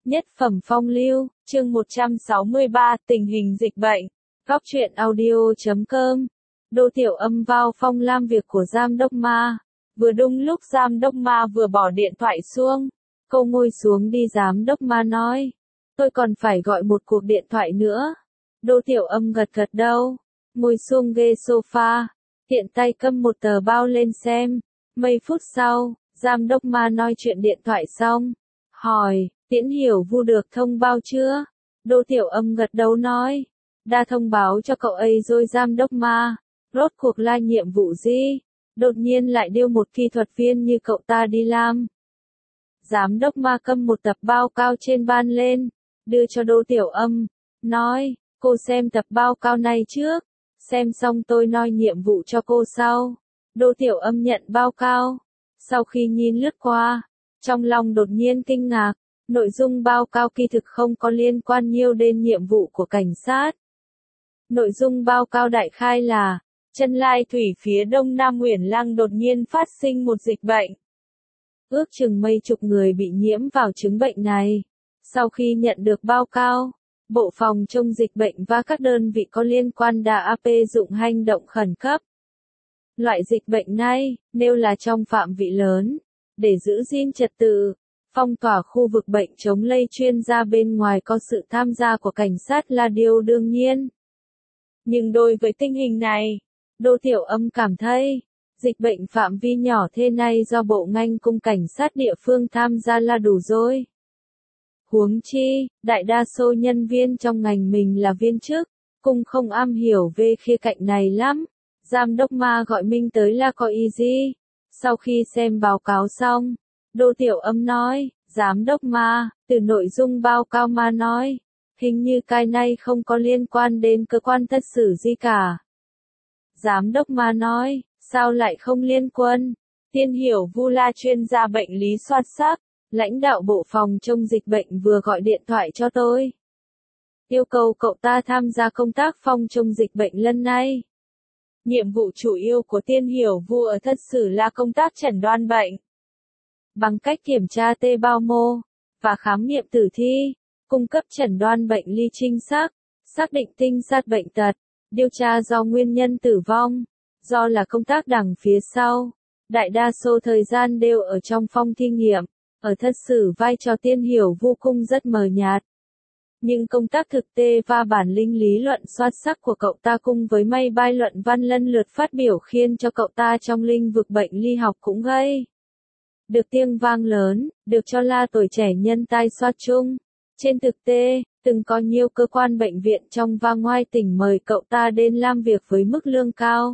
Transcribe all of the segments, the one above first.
Nhất phẩm phong lưu, chương 163, tình hình dịch bệnh. Góc truyện audio.com. Đô Tiểu Âm vào phòng làm việc của Giám đốc Ma. Vừa đúng lúc Giám đốc Ma vừa bỏ điện thoại xuống. Cô ngồi xuống đi, Giám đốc Ma nói. Tôi còn phải gọi một cuộc điện thoại nữa. Đô Tiểu Âm gật gật đầu. Ngồi xuống ghế sofa. Tiện tay cầm một tờ báo lên xem. Mấy phút sau, Giám đốc Ma nói chuyện điện thoại xong. Hỏi, Tiễn Hiểu Vu được thông báo chưa? Đô Tiểu Âm gật đầu nói. Đã thông báo cho cậu ấy rồi Giám đốc Ma. Rốt cuộc là nhiệm vụ gì? Đột nhiên lại điều một kỹ thuật viên như cậu ta đi làm. Giám đốc Ma cầm một tập báo cáo trên bàn lên. Đưa cho Đô Tiểu Âm. Nói, cô xem tập báo cáo này trước. Xem xong tôi nói nhiệm vụ cho cô sau. Đô Tiểu Âm nhận báo cáo. Sau khi nhìn lướt qua, trong lòng đột nhiên kinh ngạc. Nội dung báo cáo kỳ thực không có liên quan nhiều đến nhiệm vụ của cảnh sát. Nội dung báo cáo đại khai là, Chân Lai Thủy phía đông Nam Uyển Lăng đột nhiên phát sinh một dịch bệnh. Ước chừng mấy chục người bị nhiễm vào chứng bệnh này. Sau khi nhận được báo cáo, Bộ Phòng chống dịch bệnh và các đơn vị có liên quan đã áp dụng hành động khẩn cấp. Loại dịch bệnh này, nếu là trong phạm vị lớn, để giữ gìn trật tự, phong tỏa khu vực bệnh chống lây, chuyên gia bên ngoài có sự tham gia của cảnh sát là điều đương nhiên. Nhưng đối với tình hình này, Đô Tiểu Âm cảm thấy, dịch bệnh phạm vi nhỏ thế này do bộ ngành cùng cảnh sát địa phương tham gia là đủ rồi. Huống chi, đại đa số nhân viên trong ngành mình là viên chức, cũng không am hiểu về khía cạnh này lắm. Giám đốc Ma gọi mình tới là có ý gì? Sau khi xem báo cáo xong, Đô Tiểu Âm nói, Giám đốc Ma, từ nội dung báo cáo mà nói, hình như cái này không có liên quan đến cơ quan thật xử gì cả. Giám đốc Ma nói, sao lại không liên quan? Tiên Hiểu Vu là chuyên gia bệnh lý xuất sắc, lãnh đạo Bộ Phòng chống dịch bệnh vừa gọi điện thoại cho tôi. Yêu cầu cậu ta tham gia công tác phòng chống dịch bệnh lần này. Nhiệm vụ chủ yếu của Tiên Hiểu Vu ở thật sự là công tác chẩn đoán bệnh. Bằng cách kiểm tra tế bào mô, và khám nghiệm tử thi, cung cấp chẩn đoán bệnh lý chính xác, xác định tinh xác bệnh tật, điều tra do nguyên nhân tử vong, do là công tác đằng phía sau. Đại đa số thời gian đều ở trong phòng thí nghiệm, ở thật sự vai trò Tiên Hiểu Vu cung rất mờ nhạt. Nhưng công tác thực tế và bản lĩnh lý luận xuất sắc của cậu ta cùng với mấy bài luận văn lần lượt phát biểu khiến cho cậu ta trong lĩnh vực bệnh lý học cũng gây được tiếng vang lớn, được cho là tuổi trẻ nhân tài xuất chúng. Trên thực tế, từng có nhiều cơ quan bệnh viện trong và ngoài tỉnh mời cậu ta đến làm việc với mức lương cao.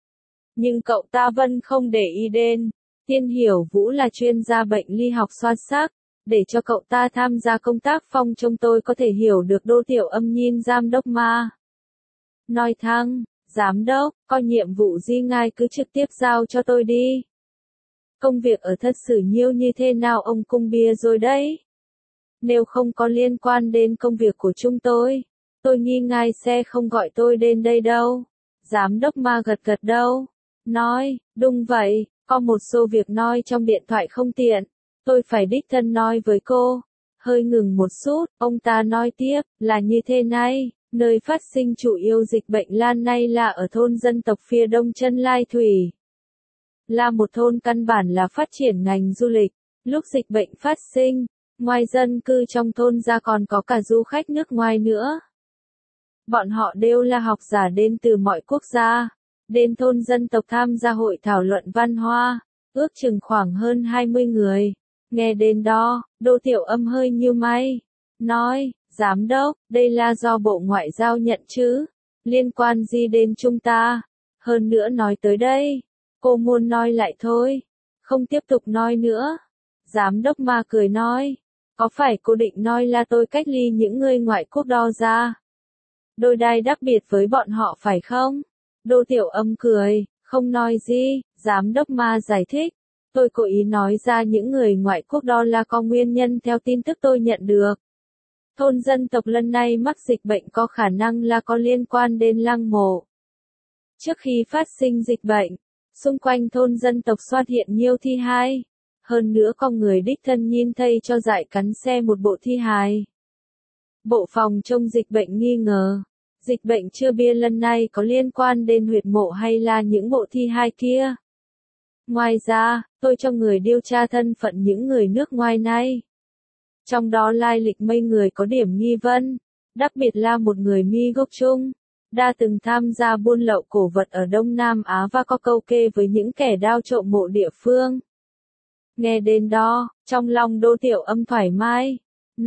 Nhưng cậu ta vẫn không để ý đến. Tiên Hiểu Vu là chuyên gia bệnh lý học xuất sắc, để cho cậu ta tham gia công tác phòng chống. Tôi có thể hiểu được Đô Tiểu Âm nhìn Giám đốc Ma. Nói thẳng, Giám đốc, có nhiệm vụ gì ngài cứ trực tiếp giao cho tôi đi. Công việc ở thật sự nhiều như thế nào ông cung bia rồi đấy. Nếu không có liên quan đến công việc của chúng tôi nghi ngài sẽ không gọi tôi đến đây đâu. Giám đốc Ma gật gật đầu, nói, đúng vậy, có một số việc nói trong điện thoại không tiện, tôi phải đích thân nói với cô. Hơi ngừng một chút, ông ta nói tiếp, là như thế này, nơi phát sinh chủ yếu dịch bệnh lan nay là ở thôn dân tộc phía đông Chân Lai Thủy. Là một thôn căn bản là phát triển ngành du lịch, lúc dịch bệnh phát sinh, ngoài dân cư trong thôn ra còn có cả du khách nước ngoài nữa. Bọn họ đều là học giả đến từ mọi quốc gia, đến thôn dân tộc tham gia hội thảo luận văn hóa, ước chừng khoảng hơn 20 người. Nghe đến đó, Đô Tiểu Âm hơi nhíu mày, nói, Giám đốc, đây là do Bộ Ngoại giao nhận chứ, liên quan gì đến chúng ta? Hơn nữa nói tới đây, cô muốn nói lại thôi, không tiếp tục nói nữa. Giám đốc Ma cười nói, có phải cô định nói là tôi cách ly những người ngoại quốc đó ra? Đôi đai đặc biệt với bọn họ phải không? Đô Tiểu Âm cười, không nói gì. Giám đốc Ma giải thích, tôi cố ý nói ra những người ngoại quốc đó là có nguyên nhân theo tin tức tôi nhận được. Thôn dân tộc lần này mắc dịch bệnh có khả năng là có liên quan đến lăng mộ. Trước khi phát sinh dịch bệnh, xung quanh thôn dân tộc xuất hiện nhiều thi hài. Hơn nữa con người đích thân nhìn thấy cho dại cắn xe một bộ thi hài. Bộ phòng chống dịch bệnh nghi ngờ. Dịch bệnh chưa bia lần này có liên quan đến huyệt mộ hay là những bộ thi hài kia. Ngoài ra, tôi cho người điều tra thân phận những người nước ngoài này. Trong đó lai lịch mấy người có điểm nghi vấn, đặc biệt là một người Mi gốc Trung, đã từng tham gia buôn lậu cổ vật ở Đông Nam Á và có câu kê với những kẻ đao trộm mộ địa phương. Nghe đến đó, trong lòng Đỗ Tiểu Âm thoải mái,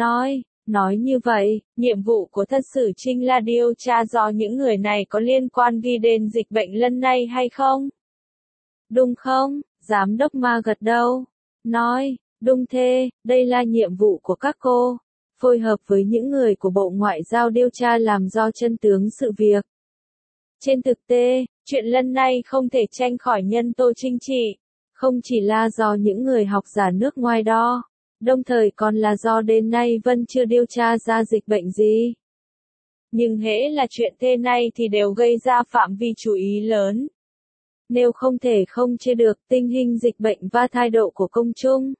nói như vậy, nhiệm vụ của Thất Sử Trinh là điều tra rõ những người này có liên quan ghi đến dịch bệnh lần này hay không? Đúng không? Giám đốc Ma gật đầu, nói, đúng thế, đây là nhiệm vụ của các cô, phối hợp với những người của Bộ Ngoại giao điều tra làm rõ chân tướng sự việc. Trên thực tế, chuyện lần này không thể tránh khỏi nhân tố chính trị, không chỉ là do những người học giả nước ngoài đó, đồng thời còn là do đến nay vẫn chưa điều tra ra dịch bệnh gì. Nhưng hễ là chuyện thế này thì đều gây ra phạm vi chú ý lớn. Nếu không thể không chế được tình hình dịch bệnh và thái độ của công chúng,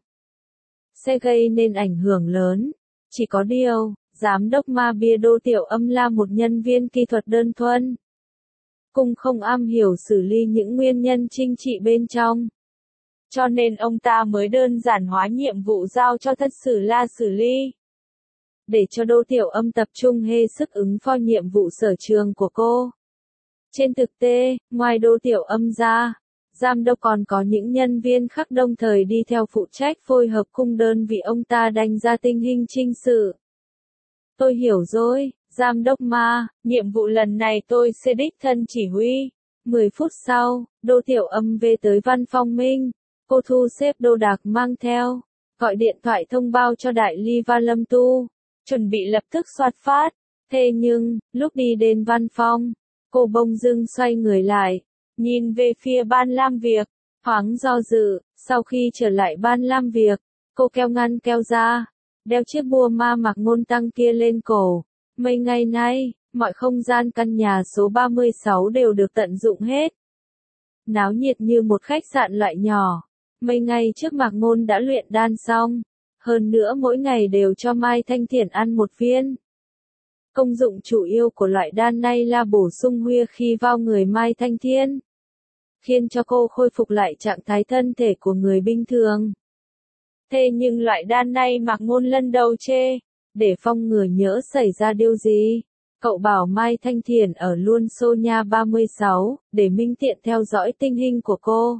sẽ gây nên ảnh hưởng lớn. Chỉ có điều, giám đốc Ma bia Đỗ Tiểu Âm là một nhân viên kỹ thuật đơn thuần, cũng không am hiểu xử lý những nguyên nhân chính trị bên trong. Cho nên ông ta mới đơn giản hóa nhiệm vụ giao cho Thất Sử La xử lý. Để cho Đỗ Tiểu Âm tập trung hết sức ứng phó nhiệm vụ sở trường của cô. Trên thực tế, ngoài Đỗ Tiểu Âm ra, giám đốc còn có những nhân viên khác đồng thời đi theo phụ trách phối hợp cùng đơn vị ông ta đánh giá tình hình chính sự. Tôi hiểu rồi, giám đốc Ma, nhiệm vụ lần này tôi sẽ đích thân chỉ huy. 10 phút sau, Đỗ Tiểu Âm về tới văn phòng mình. Cô thu xếp đồ đạc mang theo, gọi điện thoại thông báo cho đại lý và Lâm Tu, chuẩn bị lập tức xuất phát. Thế nhưng, lúc đi đến văn phòng, cô bỗng dưng xoay người lại, nhìn về phía ban làm việc, thoáng do dự. Sau khi trở lại ban làm việc, cô kéo ngăn kéo ra, đeo chiếc bùa ma Mạc Ngôn Tăng kia lên cổ. Mấy ngày nay, mọi không gian căn nhà số 36 đều được tận dụng hết. Náo nhiệt như một khách sạn loại nhỏ. Mấy ngày trước Mạc Ngôn đã luyện đan xong, hơn nữa mỗi ngày đều cho Mai Thanh Thiển ăn một viên. Công dụng chủ yếu của loại đan này là bổ sung huyết khí vào người Mai Thanh Thiển, khiến cho cô khôi phục lại trạng thái thân thể của người bình thường. Thế nhưng loại đan này Mạc Ngôn lần đầu chê, để phòng ngừa nhỡ xảy ra điều gì. Cậu bảo Mai Thanh Thiển ở luôn Sonia 36, để minh tiện theo dõi tình hình của cô.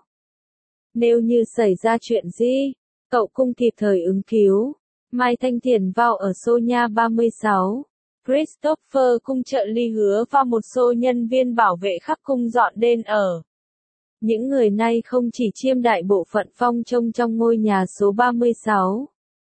Nếu như xảy ra chuyện gì, cậu cũng kịp thời ứng cứu. Mai Thanh Thiển vào ở Sonia 36. Christopher cung trợ lý hứa và một số nhân viên bảo vệ khắp cung dọn đến ở. Những người này không chỉ chiêm đại bộ phận phong trông trong ngôi nhà số 36.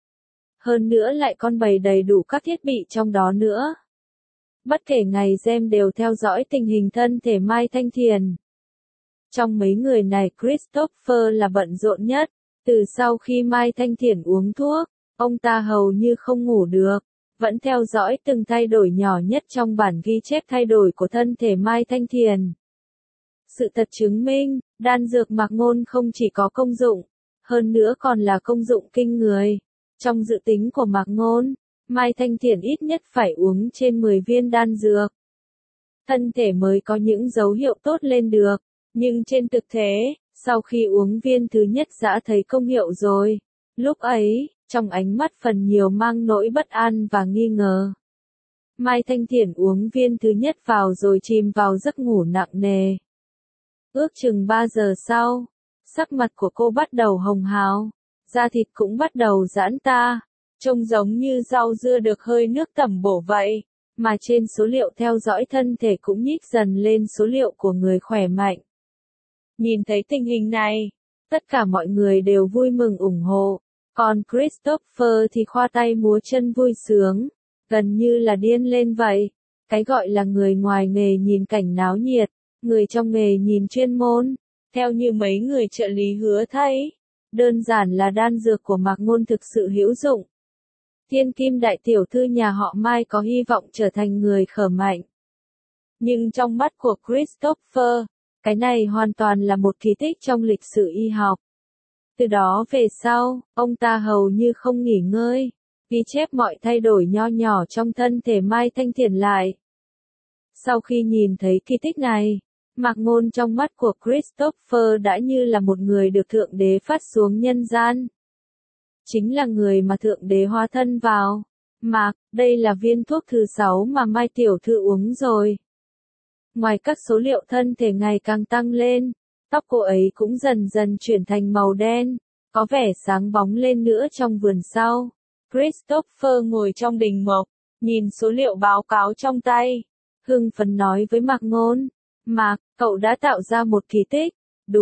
Hơn nữa lại còn bày đầy đủ các thiết bị trong đó nữa. Bất kể ngày đêm đều theo dõi tình hình thân thể Mai Thanh Thiển. Trong mấy người này Christopher là bận rộn nhất. Từ sau khi Mai Thanh Thiển uống thuốc, ông ta hầu như không ngủ được, vẫn theo dõi từng thay đổi nhỏ nhất trong bản ghi chép thay đổi của thân thể Mai Thanh Thiển. Sự thật chứng minh, đan dược Mạc Ngôn không chỉ có công dụng, hơn nữa còn là công dụng kinh người. Trong dự tính của Mạc Ngôn, Mai Thanh Thiển ít nhất phải uống trên 10 viên đan dược. Thân thể mới có những dấu hiệu tốt lên được. Nhưng trên thực tế, sau khi uống viên thứ nhất đã thấy công hiệu rồi. Lúc ấy, trong ánh mắt phần nhiều mang nỗi bất an và nghi ngờ. Mai Thanh Thiển uống viên thứ nhất vào rồi chìm vào giấc ngủ nặng nề. Ước chừng 3 giờ sau, sắc mặt của cô bắt đầu hồng hào, da thịt cũng bắt đầu giãn ta, trông giống như rau dưa được hơi nước tẩm bổ vậy, mà trên số liệu theo dõi thân thể cũng nhích dần lên số liệu của người khỏe mạnh. Nhìn thấy tình hình này, tất cả mọi người đều vui mừng ủng hộ, còn Christopher thì khoa tay múa chân vui sướng, gần như là điên lên vậy. Cái gọi là người ngoài nghề nhìn cảnh náo nhiệt, người trong nghề nhìn chuyên môn, theo như mấy người trợ lý hứa thấy, đơn giản là đan dược của Mạc Ngôn thực sự hữu dụng. Thiên kim đại tiểu thư nhà họ Mai có hy vọng trở thành người khỏe mạnh. Nhưng trong mắt của Christopher, cái này hoàn toàn là một kỳ tích trong lịch sử y học. Từ đó về sau, ông ta hầu như không nghỉ ngơi, ghi chép mọi thay đổi nho nhỏ trong thân thể Mai Thanh Thiển lại. Sau khi nhìn thấy kỳ tích này, Mạc Ngôn trong mắt của Christopher đã như là một người được Thượng Đế phát xuống nhân gian. Chính là người mà Thượng Đế hóa thân vào. Mạc, đây là viên thuốc thứ 6 mà Mai tiểu thư uống rồi. Ngoài các số liệu thân thể ngày càng tăng lên, tóc cô ấy cũng dần dần chuyển thành màu đen, có vẻ sáng bóng lên nữa trong vườn sau. Christopher ngồi trong đình mộc, nhìn số liệu báo cáo trong tay, hưng phấn nói với Mạc Ngôn, Mạc, cậu đã tạo ra một kỳ tích.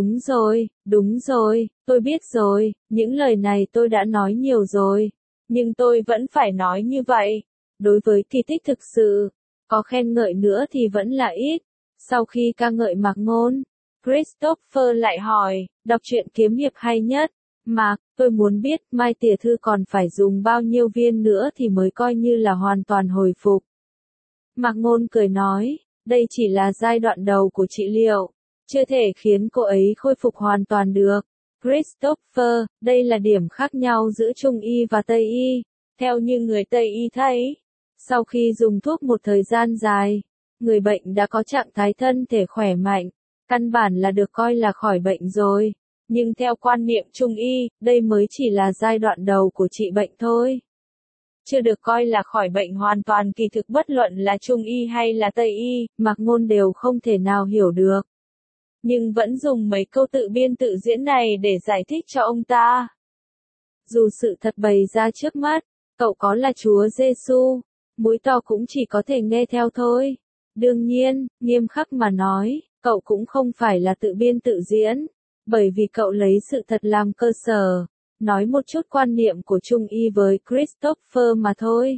Đúng rồi, tôi biết rồi, những lời này tôi đã nói nhiều rồi, nhưng tôi vẫn phải nói như vậy. Đối với kỳ tích thực sự, có khen ngợi nữa thì vẫn là ít. Sau khi ca ngợi Mạc Ngôn, Christopher lại hỏi, đọc truyện kiếm hiệp hay nhất. Mạc, tôi muốn biết Mai tiểu thư còn phải dùng bao nhiêu viên nữa thì mới coi như là hoàn toàn hồi phục. Mạc Ngôn cười nói, đây chỉ là giai đoạn đầu của trị liệu, chưa thể khiến cô ấy khôi phục hoàn toàn được. Christopher, đây là điểm khác nhau giữa Trung y và Tây y. Theo như người Tây y thấy, sau khi dùng thuốc một thời gian dài, người bệnh đã có trạng thái thân thể khỏe mạnh, căn bản là được coi là khỏi bệnh rồi. Nhưng theo quan niệm Trung y, đây mới chỉ là giai đoạn đầu của trị bệnh thôi. Chưa được coi là khỏi bệnh hoàn toàn. Kỳ thực bất luận là Trung y hay là Tây y, Mạc Ngôn đều không thể nào hiểu được. Nhưng vẫn dùng mấy câu tự biên tự diễn này để giải thích cho ông ta. Dù sự thật bày ra trước mắt, cậu có là Chúa Giêsu, mũi to cũng chỉ có thể nghe theo thôi. Đương nhiên, nghiêm khắc mà nói, cậu cũng không phải là tự biên tự diễn, bởi vì cậu lấy sự thật làm cơ sở, nói một chút quan niệm của Trung y với Christopher mà thôi.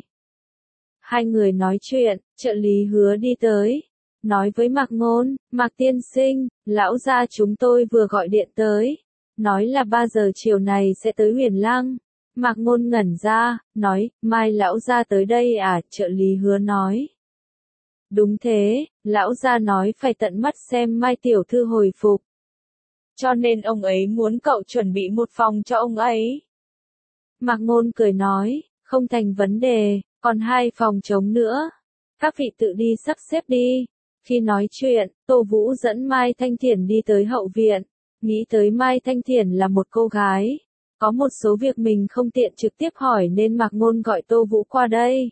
Hai người nói chuyện, trợ lý Hứa đi tới, nói với Mạc Ngôn, Mạc tiên sinh, lão gia chúng tôi vừa gọi điện tới, nói là 3 giờ chiều này sẽ tới Huyền Lăng. Mạc Ngôn ngẩn ra, nói, mai lão gia tới đây à, trợ lý Hứa nói. Đúng thế, lão gia nói phải tận mắt xem Mai tiểu thư hồi phục. Cho nên ông ấy muốn cậu chuẩn bị một phòng cho ông ấy. Mạc Ngôn cười nói, không thành vấn đề, còn 2 phòng trống nữa. Các vị tự đi sắp xếp đi. Khi nói chuyện, Tô Vũ dẫn Mai Thanh Thiển đi tới hậu viện. Nghĩ tới Mai Thanh Thiển là một cô gái. Có một số việc mình không tiện trực tiếp hỏi nên Mạc Ngôn gọi Tô Vũ qua đây.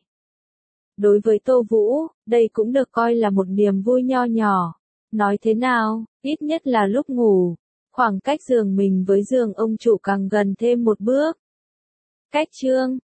Đối với Tô Vũ, đây cũng được coi là một niềm vui nho nhỏ. Nói thế nào, ít nhất là lúc ngủ, khoảng cách giường mình với giường ông chủ càng gần thêm một bước. Cách chương